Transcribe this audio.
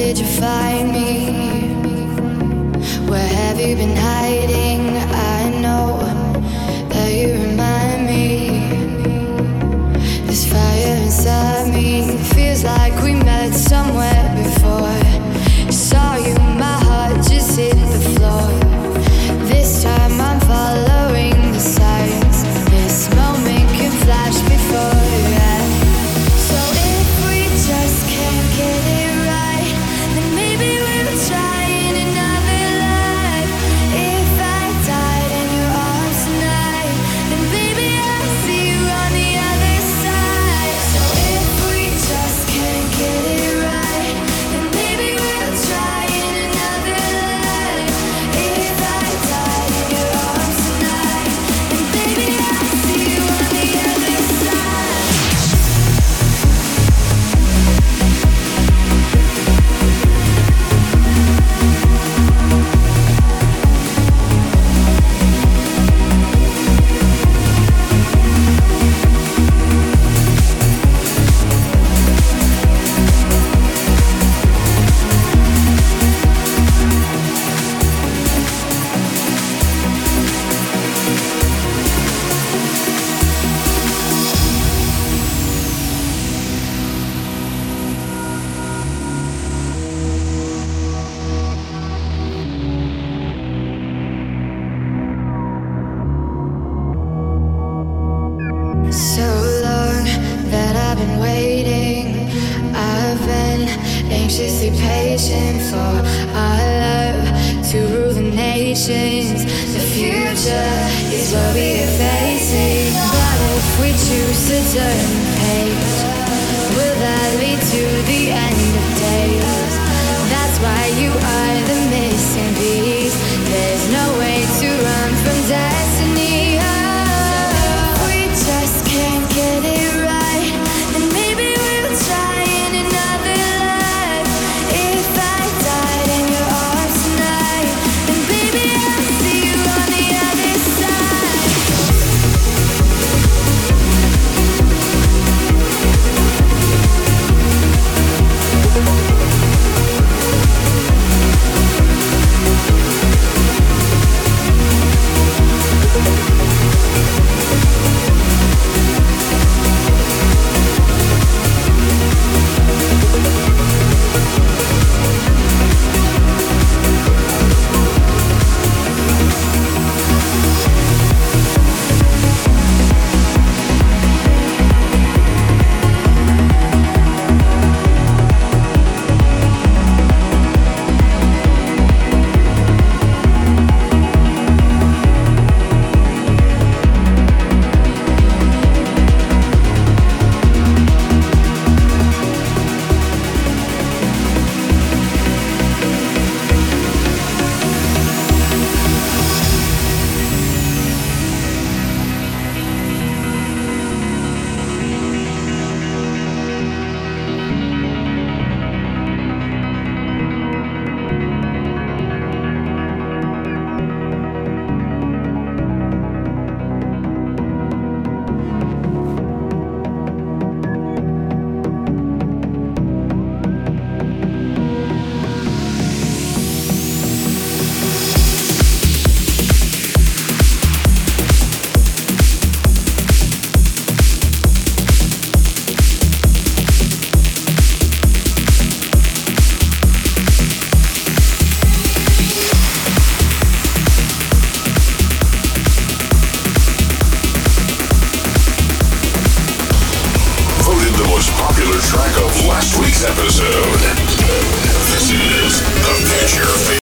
did you find me? Where have you been hiding? I know that you remind me. This fire inside me feels like we met somewhere before. Saw you, my heart just hit the floor. This time I'm following the signs. This moment can flash before yeah. So if we just can't get it right, then maybe we'll try in another life. If I died in your arms tonight, then baby I'll see you on the other side. So if we just can't get it right, then maybe we'll try in another life. If I died in your arms tonight, then baby I'll see you on the other side. So long that I've been waiting. I've been anxiously patient for our love to rule the nations. The future is what we are facing. But if we choose to turn the page, will that lead to the end of days? That's why you are the missing piece. There's no way to run from destiny. Just can't get it right, then maybe we'll try in another life. If I died in your arms tonight, then baby I'll see you on the other side. Track of last week's episode. This is the Future